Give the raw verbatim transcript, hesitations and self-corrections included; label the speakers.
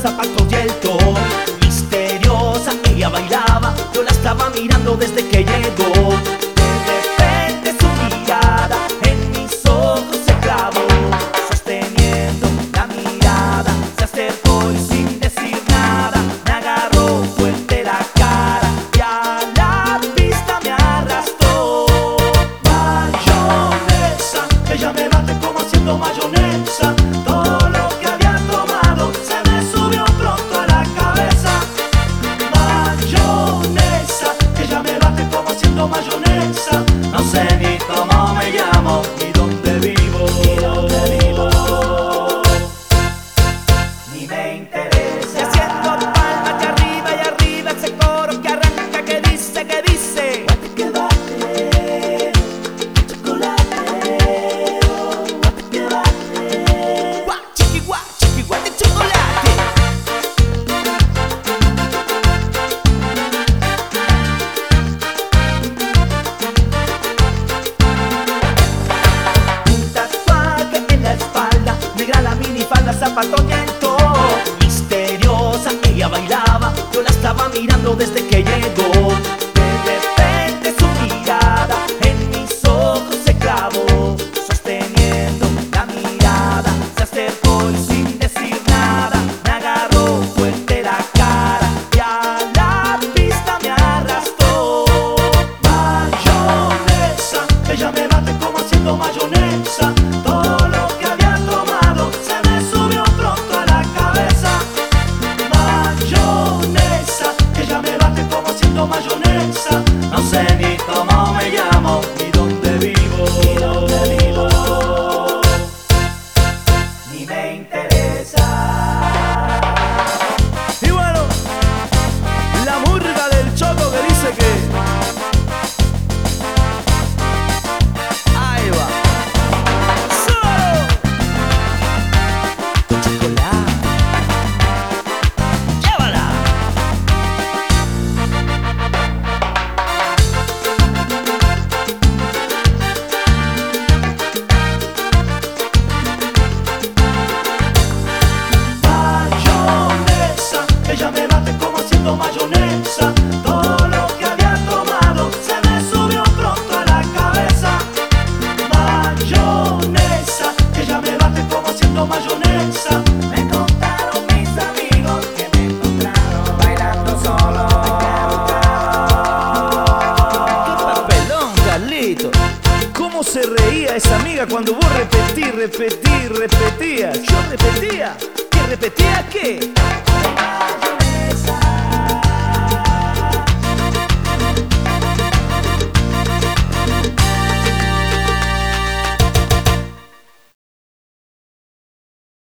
Speaker 1: zapatos y el top. Misteriosa, ella bailaba, yo la estaba mirando desde que llegó. De repente su mirada en mis ojos se clavó, sosteniendo la mirada, se acercó y sin decir nada me agarró fuerte la cara y a la pista me arrastró. Mayonesa, ella me bate como haciendo mayonesa. Todo lo que había tomado se me subió pronto a la cabeza. Mayonesa, ella me bate como haciendo mayonesa. No sé ni cómo me llamo ni dónde vivo, ni dónde vivo, ni me interesa. Y haciendo palmas de arriba y arriba ese coro que arranca, que dice, que dice: bate que bate, chocolate, bate que bate, guá, chiqui, guá, chiqui, guá de chocolate. Un tatuaje en la espalda, negra la minifalda, zapatón y el top. Misteriosa, ella bailaba, yo la estaba mirando desde que llegó. De repente su mirada en mis ojos se clavó, sosteniendo la mirada, se acercó y sin decir nada me agarró fuerte la cara y a la pista me arrastró. Mayonesa, ella me bate como haciendo mayonesa. Todo lo que había tomado se me subió pronto a la cabeza. Mayonesa, ella me bate como haciendo mayonesa. No sé ni cómo me llamo ni dónde vivo, ni dónde vivo, ni me interesa.
Speaker 2: Y bueno, la murga del Choco que dice que ahí va. ¡Solo!
Speaker 1: Chocolate, llévala. Mayonesa, ella me bate como haciendo mayonesa. Todo lo que había tomado se me subió pronto a la cabeza. Mayonesa, ella me bate como haciendo mayonesa. Me contaron mis amigos que me encontraron bailando solo.
Speaker 2: ¡Qué papelón, Carlito! ¿Cómo se reía esa amiga cuando vos repetí, repetí, repetías?
Speaker 1: Yo repetí